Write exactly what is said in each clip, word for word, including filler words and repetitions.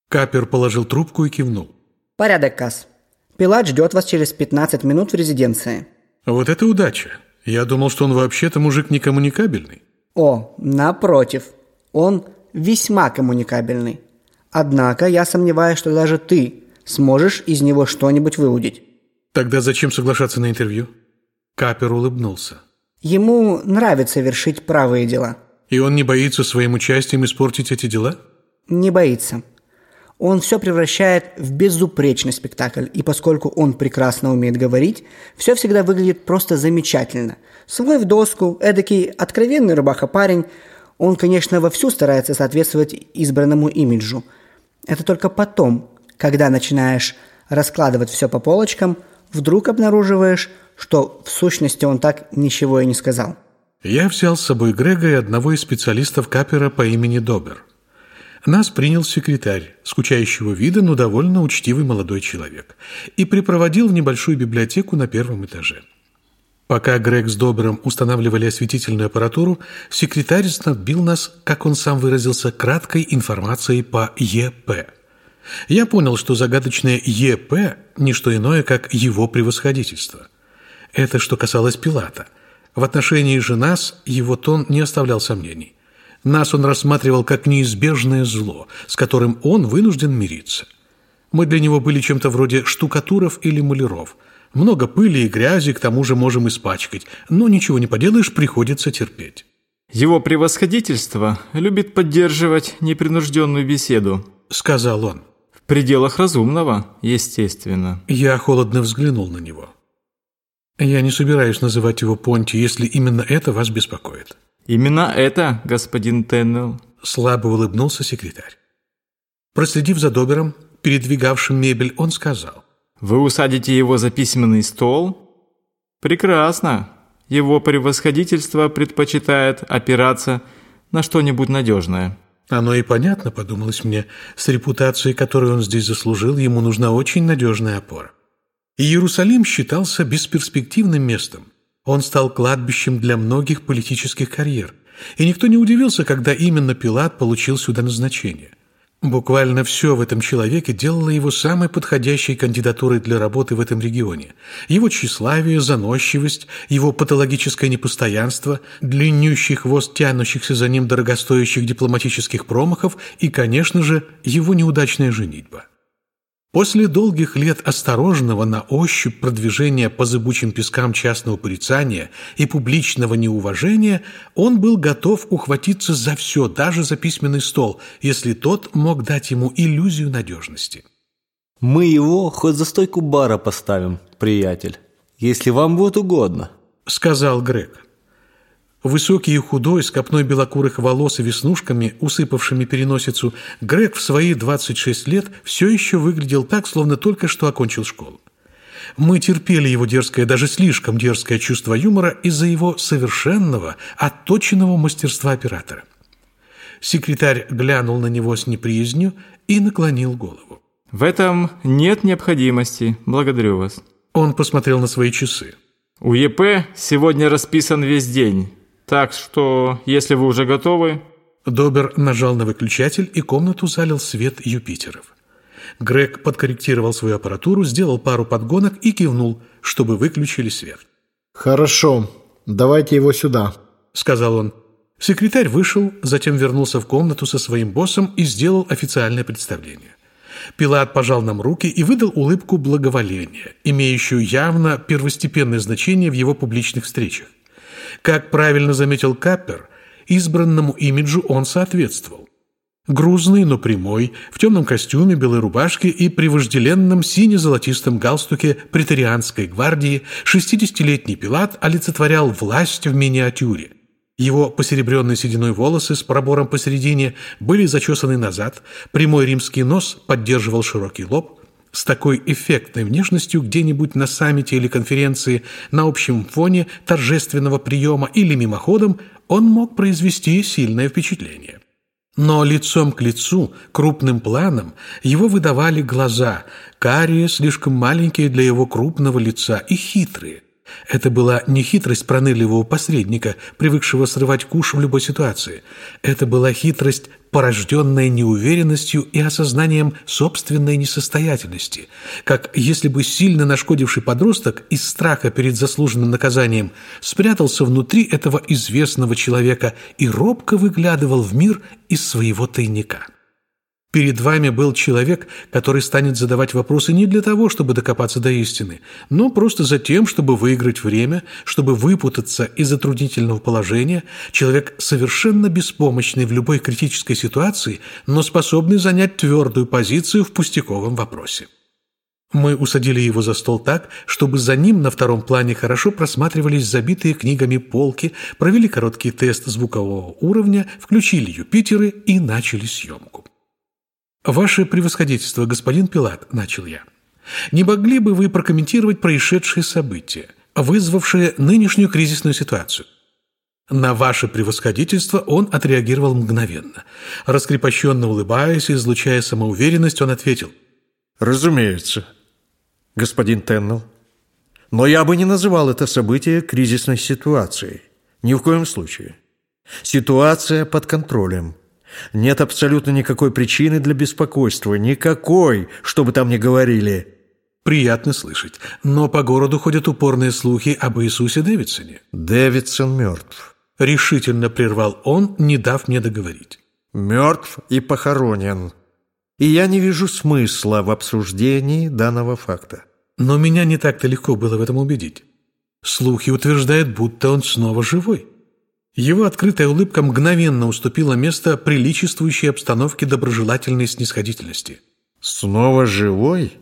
Капер положил трубку и кивнул. Порядок, Касс. Пилат ждет вас через пятнадцать минут в резиденции. Вот это удача. Я думал, что он вообще-то мужик некоммуникабельный. О, напротив. Он весьма коммуникабельный. Однако я сомневаюсь, что даже ты сможешь из него что-нибудь выудить. Тогда зачем соглашаться на интервью? Капер улыбнулся. Ему нравится вершить правые дела. И он не боится своим участием испортить эти дела? Не боится. Он все превращает в безупречный спектакль, и поскольку он прекрасно умеет говорить, все всегда выглядит просто замечательно. Свой в доску, эдакий откровенный рубаха-парень. Он, конечно, вовсю старается соответствовать избранному имиджу. Это только потом, когда начинаешь раскладывать все по полочкам, вдруг обнаруживаешь, что в сущности он так ничего и не сказал. Я взял с собой Грега и одного из специалистов Капера по имени Добер. Нас принял секретарь, скучающего вида, но довольно учтивый молодой человек, и припроводил в небольшую библиотеку на первом этаже. Пока Грег с Добером устанавливали осветительную аппаратуру, секретарь снабдил нас, как он сам выразился, краткой информацией по Е П. Я понял, что загадочное Е П – не что иное, как его превосходительство. Это что касалось Пилата. В отношении же нас его тон не оставлял сомнений. Нас он рассматривал как неизбежное зло, с которым он вынужден мириться. Мы для него были чем-то вроде штукатуров или маляров. Много пыли и грязи, к тому же можем испачкать, но ничего не поделаешь, приходится терпеть. Его превосходительство любит поддерживать непринужденную беседу, сказал он. В пределах разумного, естественно. Я холодно взглянул на него. Я не собираюсь называть его Понти, если именно это вас беспокоит. Именно это, господин Теннелл. Слабо улыбнулся секретарь. Проследив за Добером, передвигавшим мебель, он сказал. Вы усадите его за письменный стол? Прекрасно. Его превосходительство предпочитает опираться на что-нибудь надежное. Оно и понятно, подумалось мне. С репутацией, которую он здесь заслужил, ему нужна очень надежная опора. Иерусалим считался бесперспективным местом. Он стал кладбищем для многих политических карьер. И никто не удивился, когда именно Пилат получил сюда назначение. Буквально все в этом человеке делало его самой подходящей кандидатурой для работы в этом регионе. Его тщеславие, заносчивость, его патологическое непостоянство, длиннющий хвост тянущихся за ним дорогостоящих дипломатических промахов и, конечно же, его неудачная женитьба. После долгих лет осторожного на ощупь продвижения по зыбучим пескам частного порицания и публичного неуважения он был готов ухватиться за все, даже за письменный стол, если тот мог дать ему иллюзию надежности. «Мы его хоть за стойку бара поставим, приятель, если вам будет угодно», — сказал Грег. Высокий и худой, с копной белокурых волос и веснушками, усыпавшими переносицу, Грег в свои двадцать шесть лет все еще выглядел так, словно только что окончил школу. Мы терпели его дерзкое, даже слишком дерзкое чувство юмора из-за его совершенного, отточенного мастерства оператора. Секретарь глянул на него с неприязнью и наклонил голову. «В этом нет необходимости. Благодарю вас». Он посмотрел на свои часы. «У Е П сегодня расписан весь день. Так что, если вы уже готовы...» Добер нажал на выключатель, и комнату залил свет Юпитеров. Грег подкорректировал свою аппаратуру, сделал пару подгонок и кивнул, чтобы выключили свет. «Хорошо, давайте его сюда», — сказал он. Секретарь вышел, затем вернулся в комнату со своим боссом и сделал официальное представление. Пилат пожал нам руки и выдал улыбку благоволения, имеющую явно первостепенное значение в его публичных встречах. Как правильно заметил Капер, избранному имиджу он соответствовал. Грузный, но прямой, в темном костюме, белой рубашке и при вожделенном сине-золотистом галстуке преторианской гвардии шестидесятилетний Пилат олицетворял власть в миниатюре. Его посеребренные сединой волосы с пробором посередине были зачесаны назад, прямой римский нос поддерживал широкий лоб. С такой эффектной внешностью где-нибудь на саммите или конференции, на общем фоне торжественного приема или мимоходом он мог произвести сильное впечатление. Но лицом к лицу, крупным планом, его выдавали глаза, карие, слишком маленькие для его крупного лица и хитрые. Это была не хитрость пронырливого посредника, привыкшего срывать куш в любой ситуации. Это была хитрость порожденное неуверенностью и осознанием собственной несостоятельности, как если бы сильно нашкодивший подросток из страха перед заслуженным наказанием спрятался внутри этого известного человека и робко выглядывал в мир из своего тайника. Перед вами был человек, который станет задавать вопросы не для того, чтобы докопаться до истины, но просто за тем, чтобы выиграть время, чтобы выпутаться из затруднительного положения, человек совершенно беспомощный в любой критической ситуации, но способный занять твердую позицию в пустяковом вопросе. Мы усадили его за стол так, чтобы за ним на втором плане хорошо просматривались забитые книгами полки, провели короткий тест звукового уровня, включили Юпитеры и начали съемку. «Ваше превосходительство, господин Пилат», — начал я, — «не могли бы вы прокомментировать происшедшие события, вызвавшие нынешнюю кризисную ситуацию?» На ваше превосходительство он отреагировал мгновенно. Раскрепощенно улыбаясь и излучая самоуверенность, он ответил: «Разумеется, господин Теннелл, но я бы не называл это событие кризисной ситуацией. Ни в коем случае. Ситуация под контролем. Нет абсолютно никакой причины для беспокойства. Никакой, что бы там ни говорили». «Приятно слышать. Но по городу ходят упорные слухи об Иисусе Дэвидсоне». «Дэвидсон мертв», — решительно прервал он, не дав мне договорить. «Мертв и похоронен. И я не вижу смысла в обсуждении данного факта». Но меня не так-то легко было в этом убедить. Слухи утверждают, будто он снова живой. Его открытая улыбка мгновенно уступила место приличествующей обстановке доброжелательной снисходительности. «Снова живой?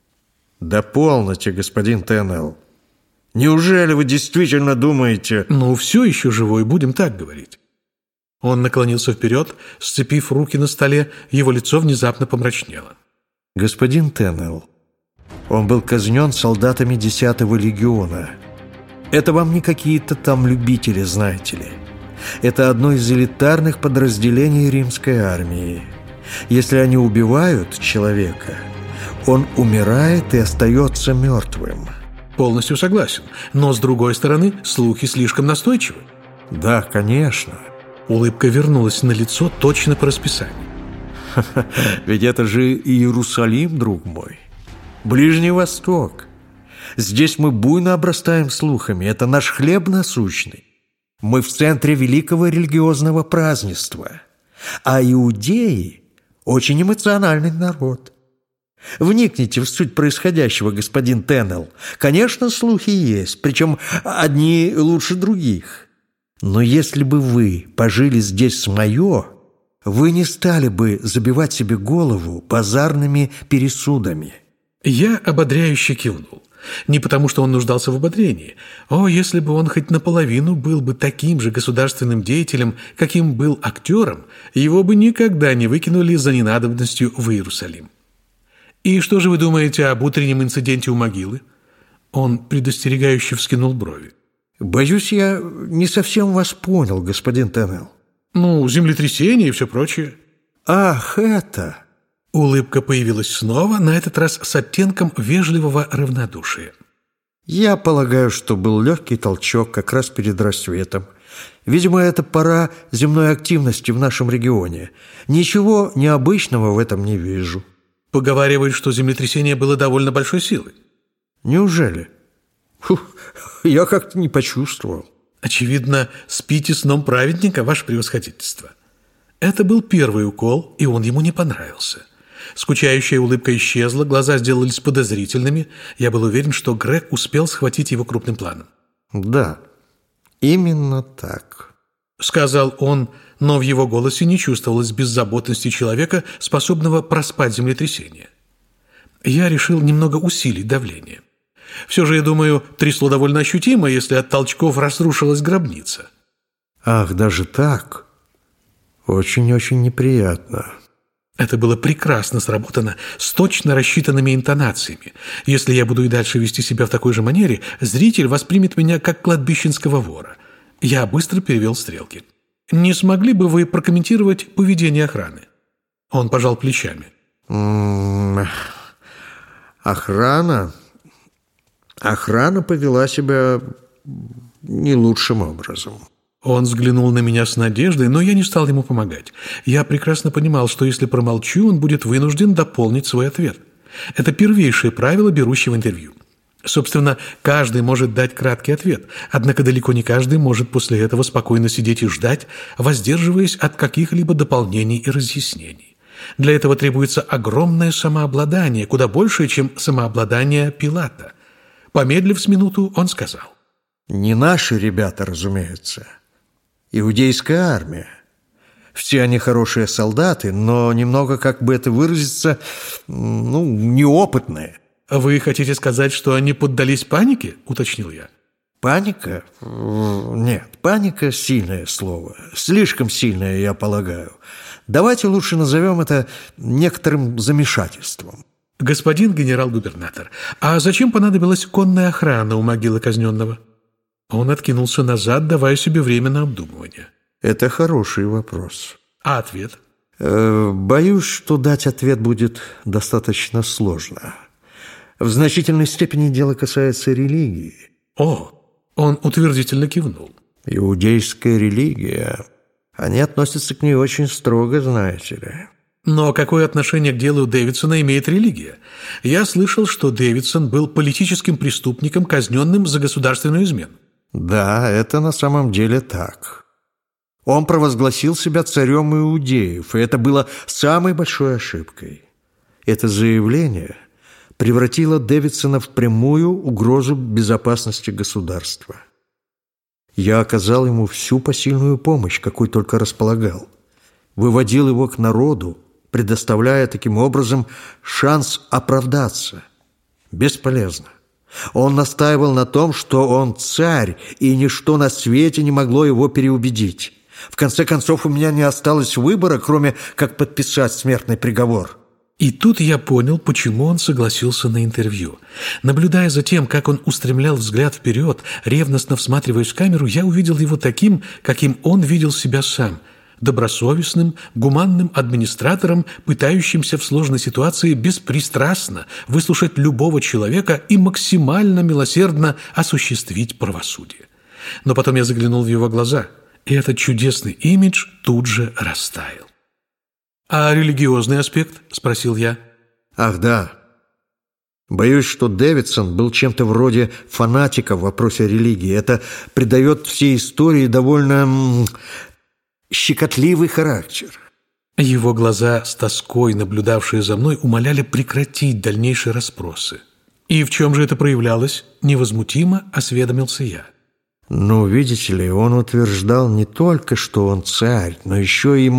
Да полноте, господин Теннелл. Неужели вы действительно думаете...» «Ну, все еще живой, будем так говорить». Он наклонился вперед, сцепив руки на столе, его лицо внезапно помрачнело. «Господин Теннелл, он был казнен солдатами десятого легиона. Это вам не какие-то там любители, знаете ли. Это одно из элитарных подразделений римской армии. Если они убивают человека, он умирает и остается мертвым». «Полностью согласен. Но, с другой стороны, слухи слишком настойчивы». «Да, конечно». Улыбка вернулась на лицо точно по расписанию. «Ведь это же Иерусалим, друг мой. Ближний Восток. Здесь мы буйно обрастаем слухами. Это наш хлеб насущный. Мы в центре великого религиозного празднества. А иудеи – очень эмоциональный народ. Вникните в суть происходящего, господин Теннелл. Конечно, слухи есть, причем одни лучше других. Но если бы вы пожили здесь с мое, вы не стали бы забивать себе голову базарными пересудами». Я ободряюще кивнул. Не потому, что он нуждался в ободрении. О, если бы он хоть наполовину был бы таким же государственным деятелем, каким был актером, его бы никогда не выкинули за ненадобностью в Иерусалим. «И что же вы думаете об утреннем инциденте у могилы?» Он предостерегающе вскинул брови. «Боюсь, я не совсем вас понял, господин Теннелл». «Ну, землетрясение и все прочее». «Ах, это...» Улыбка появилась снова, на этот раз с оттенком вежливого равнодушия. «Я полагаю, что был легкий толчок как раз перед рассветом. Видимо, это пора земной активности в нашем регионе. Ничего необычного в этом не вижу». Поговаривают, что землетрясение было довольно большой силы. «Неужели? Фух, я как-то не почувствовал». «Очевидно, спите сном праведника, ваше превосходительство». Это был первый укол, и он ему не понравился. Скучающая улыбка исчезла, глаза сделались подозрительными. Я был уверен, что Грег успел схватить его крупным планом. «Да, именно так», — сказал он, но в его голосе не чувствовалось беззаботности человека, способного проспать землетрясение. Я решил немного усилить давление. Все же, я думаю, трясло довольно ощутимо, если от толчков разрушилась гробница. «Ах, даже так? Очень-очень неприятно». Это было прекрасно сработано, с точно рассчитанными интонациями. Если я буду и дальше вести себя в такой же манере, зритель воспримет меня как кладбищенского вора. Я быстро перевел стрелки. «Не смогли бы вы прокомментировать поведение охраны?» Он пожал плечами. М-м-м, охрана? Охрана повела себя не лучшим образом. Он взглянул на меня с надеждой, но я не стал ему помогать. Я прекрасно понимал, что если промолчу, он будет вынужден дополнить свой ответ. Это первейшее правило берущего интервью. Собственно, каждый может дать краткий ответ, однако далеко не каждый может после этого спокойно сидеть и ждать, воздерживаясь от каких-либо дополнений и разъяснений. Для этого требуется огромное самообладание, куда большее, чем самообладание Пилата. Помедлив с минуту, он сказал: «Не наши ребята, разумеется. Иудейская армия. Все они хорошие солдаты, но немного, как бы это выразиться, ну, неопытные». «Вы хотите сказать, что они поддались панике?» – уточнил я. «Паника? Нет, паника – сильное слово. Слишком сильное, я полагаю. Давайте лучше назовем это некоторым замешательством». «Господин генерал-губернатор, а зачем понадобилась конная охрана у могилы казненного?» Он откинулся назад, давая себе время на обдумывание. «Это хороший вопрос». «А ответ?» э, «Боюсь, что дать ответ будет достаточно сложно. В значительной степени дело касается религии». «О!» Он утвердительно кивнул. «Иудейская религия. Они относятся к ней очень строго, знаете ли». Но какое отношение к делу Дэвидсона имеет религия? Я слышал, что Дэвидсон был политическим преступником, казненным за государственную измену. Да, это на самом деле так. Он провозгласил себя царем иудеев, и это было самой большой ошибкой. Это заявление превратило Дэвидсона в прямую угрозу безопасности государства. Я оказал ему всю посильную помощь, какой только располагал. Выводил его к народу, предоставляя таким образом шанс оправдаться. Бесполезно. Он настаивал на том, что он царь, и ничто на свете не могло его переубедить. В конце концов, у меня не осталось выбора, кроме как подписать смертный приговор. И тут я понял, почему он согласился на интервью. Наблюдая за тем, как он устремлял взгляд вперед, ревностно всматриваясь в камеру, я увидел его таким, каким он видел себя сам – добросовестным, гуманным администратором, пытающимся в сложной ситуации беспристрастно выслушать любого человека и максимально милосердно осуществить правосудие. Но потом я заглянул в его глаза, и этот чудесный имидж тут же растаял. «А религиозный аспект?» – спросил я. «Ах, да. Боюсь, что Дэвидсон был чем-то вроде фанатика в вопросе религии. Это придает всей истории довольно щекотливый характер». Его глаза, с тоской наблюдавшие за мной, умоляли прекратить дальнейшие расспросы. «И в чем же это проявлялось?» – невозмутимо осведомился я. «Ну, видите ли, он утверждал не только, что он царь, но еще и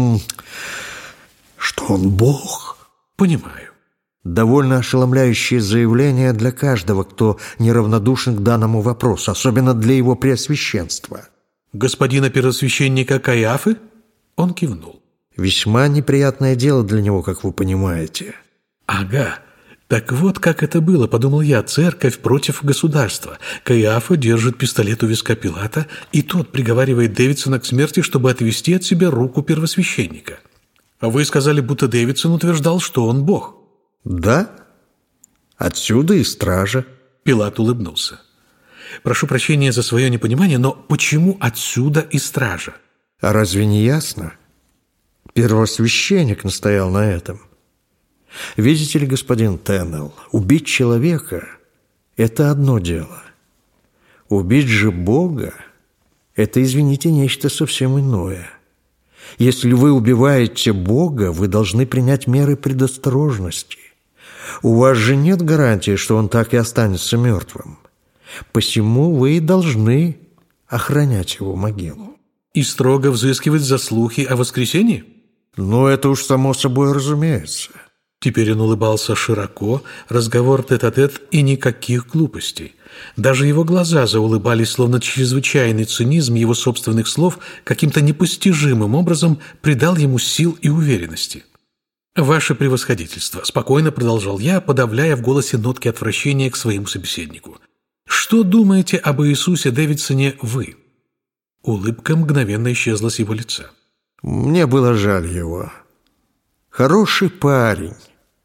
что он Бог». «Понимаю». Довольно ошеломляющее заявление для каждого, кто неравнодушен к данному вопросу, особенно для его преосвященства. «Господина первосвященника Каиафы?» Он кивнул. «Весьма неприятное дело для него, как вы понимаете». «Ага, так вот как это было», — подумал я, — церковь против государства. Каиафа держит пистолет у виска Пилата, и тот приговаривает Дэвидсона к смерти, чтобы отвести от себя руку первосвященника. Вы сказали, будто Дэвидсон утверждал, что он Бог. «Да, отсюда и стража». Пилат улыбнулся. «Прошу прощения за свое непонимание, но почему отсюда и стража?» «А разве не ясно? Первосвященник настоял на этом. Видите ли, господин Теннелл, убить человека – это одно дело. Убить же Бога – это, извините, нечто совсем иное. Если вы убиваете Бога, вы должны принять меры предосторожности. У вас же нет гарантии, что он так и останется мертвым. Посему вы и должны охранять его могилу». «И строго взыскивать за слухи о воскресении?» «Ну, это уж само собой разумеется». Теперь он улыбался широко, разговор тет-а-тет и никаких глупостей. Даже его глаза заулыбались, словно чрезвычайный цинизм его собственных слов каким-то непостижимым образом придал ему сил и уверенности. «Ваше превосходительство», – спокойно продолжал я, подавляя в голосе нотки отвращения к своему собеседнику. «Что думаете об Иисусе Дэвидсоне вы?» Улыбка мгновенно исчезла с его лица. «Мне было жаль его. Хороший парень,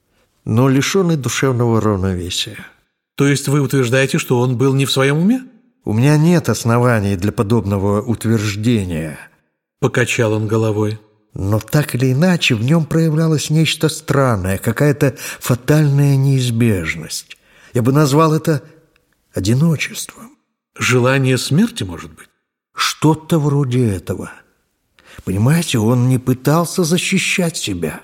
но лишенный душевного равновесия». «То есть вы утверждаете, что он был не в своем уме?» У меня нет оснований для подобного утверждения. Покачал он головой. Но так или иначе в нем проявлялось нечто странное, какая-то фатальная неизбежность. Я бы назвал это одиночеством. Желание смерти, может быть? Что-то вроде этого. Понимаете, он не пытался защищать себя.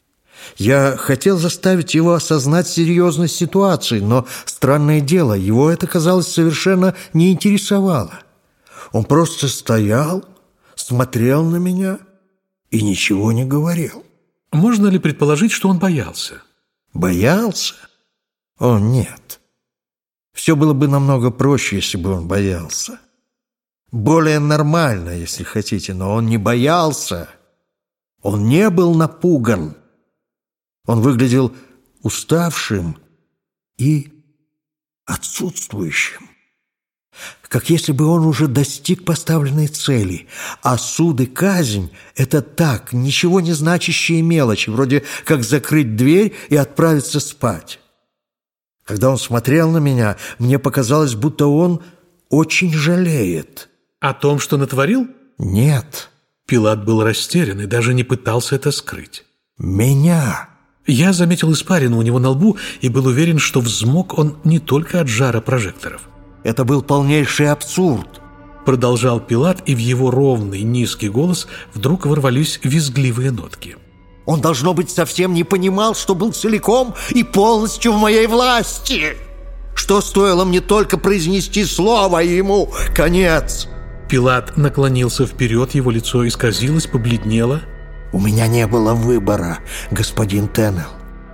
Я хотел заставить его осознать серьезность ситуации, но, странное дело, его это, казалось, совершенно не интересовало. Он просто стоял, смотрел на меня и ничего не говорил. Можно ли предположить, что он боялся? Боялся? О, нет. Все было бы намного проще, если бы он боялся. Более нормально, если хотите, но он не боялся. Он не был напуган. Он выглядел уставшим и отсутствующим. Как если бы он уже достиг поставленной цели, а суд и казнь – это так, ничего не значащие мелочи, вроде как закрыть дверь и отправиться спать. Когда он смотрел на меня, мне показалось, будто он очень жалеет. О том, что натворил? Нет. Пилат был растерян и даже не пытался это скрыть. Меня. Я заметил испарину у него на лбу и был уверен, что взмок он не только от жара прожекторов. Это был полнейший абсурд. Продолжал Пилат, и в его ровный низкий голос вдруг ворвались визгливые нотки. Он, должно быть, совсем не понимал, что был целиком и полностью в моей власти. Что стоило мне только произнести слово, и ему конец. Пилат наклонился вперед, его лицо исказилось, побледнело. У меня не было выбора, господин Теннелл.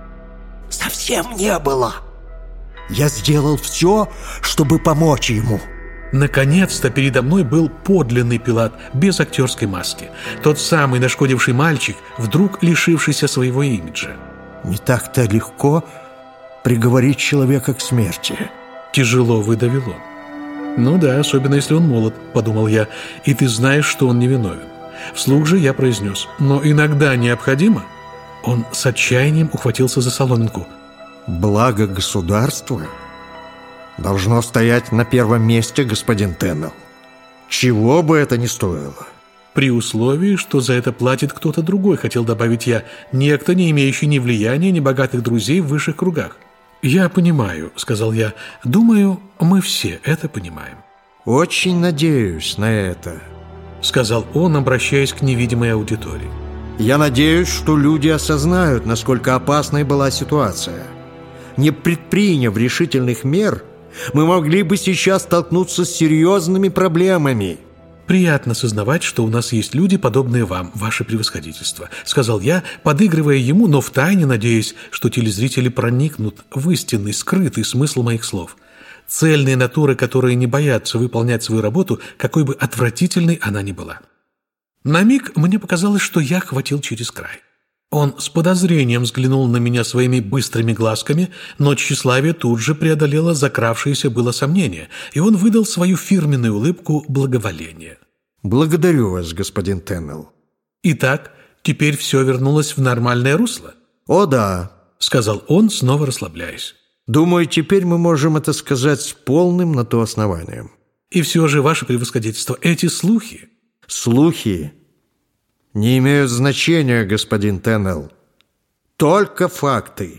Совсем не было. Я сделал все, чтобы помочь ему. Наконец-то передо мной был подлинный Пилат, без актерской маски. Тот самый нашкодивший мальчик, вдруг лишившийся своего имиджа. Не так-то легко приговорить человека к смерти. Тяжело выдавил он. Ну да, особенно если он молод, подумал я, и ты знаешь, что он невиновен. Вслух же я произнес: но иногда необходимо. Он с отчаянием ухватился за соломинку. Благо государства должно стоять на первом месте, господин Теннелл. Чего бы это ни стоило. При условии, что за это платит кто-то другой, хотел добавить я, некто, не имеющий ни влияния, ни богатых друзей в высших кругах. «Я понимаю», — сказал я. «Думаю, мы все это понимаем». «Очень надеюсь на это», — сказал он, обращаясь к невидимой аудитории. «Я надеюсь, что люди осознают, насколько опасной была ситуация. Не предприняв решительных мер, мы могли бы сейчас столкнуться с серьезными проблемами». «Приятно сознавать, что у нас есть люди, подобные вам, ваше превосходительство», — сказал я, подыгрывая ему, но втайне надеясь, что телезрители проникнут в истинный, скрытый смысл моих слов. Цельные натуры, которые не боятся выполнять свою работу, какой бы отвратительной она ни была. На миг мне показалось, что я хватил через край. Он с подозрением взглянул на меня своими быстрыми глазками, но тщеславие тут же преодолело закравшееся было сомнение, и он выдал свою фирменную улыбку благоволения. «Благодарю вас, господин Теннелл». «Итак, теперь все вернулось в нормальное русло?» «О, да», — сказал он, снова расслабляясь. «Думаю, теперь мы можем это сказать с полным на то основанием». «И все же, ваше превосходительство, эти слухи...» «Слухи не имеют значения, господин Теннелл. Только факты.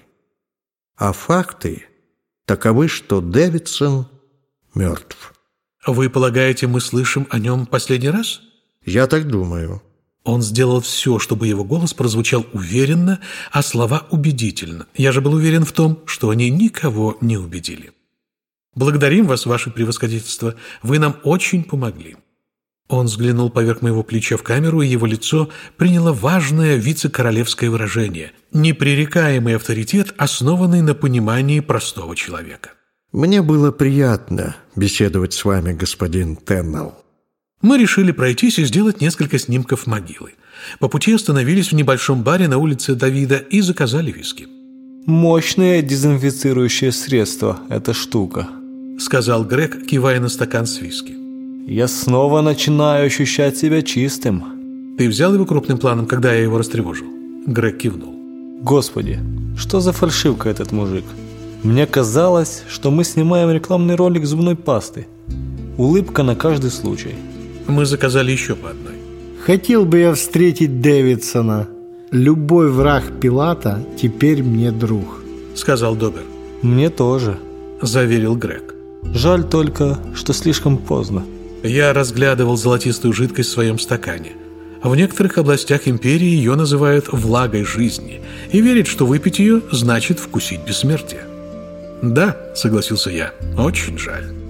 А факты таковы, что Дэвидсон мертв». «Вы полагаете, мы слышим о нем последний раз?» «Я так думаю». Он сделал все, чтобы его голос прозвучал уверенно, а слова убедительно. Я же был уверен в том, что они никого не убедили. «Благодарим вас, ваше превосходительство. Вы нам очень помогли». Он взглянул поверх моего плеча в камеру, и его лицо приняло важное вице-королевское выражение. Непререкаемый авторитет, основанный на понимании простого человека. «Мне было приятно беседовать с вами, господин Теннелл». Мы решили пройтись и сделать несколько снимков могилы. По пути остановились в небольшом баре на улице Давида и заказали виски. «Мощное дезинфицирующее средство, эта штука», — сказал Грег, кивая на стакан с виски. «Я снова начинаю ощущать себя чистым». «Ты взял его крупным планом, когда я его растревожил?» Грег кивнул. «Господи, что за фальшивка этот мужик? Мне казалось, что мы снимаем рекламный ролик зубной пасты. Улыбка на каждый случай. Мы заказали еще по одной. Хотел бы я встретить Дэвидсона. Любой враг Пилата теперь мне друг. Сказал Добер. Мне тоже. Заверил Грег. Жаль только, что слишком поздно. Я разглядывал золотистую жидкость в своем стакане. В некоторых областях империи ее называют «влагой жизни» и верят, что выпить ее значит вкусить бессмертие. «Да», — согласился я, — «очень жаль».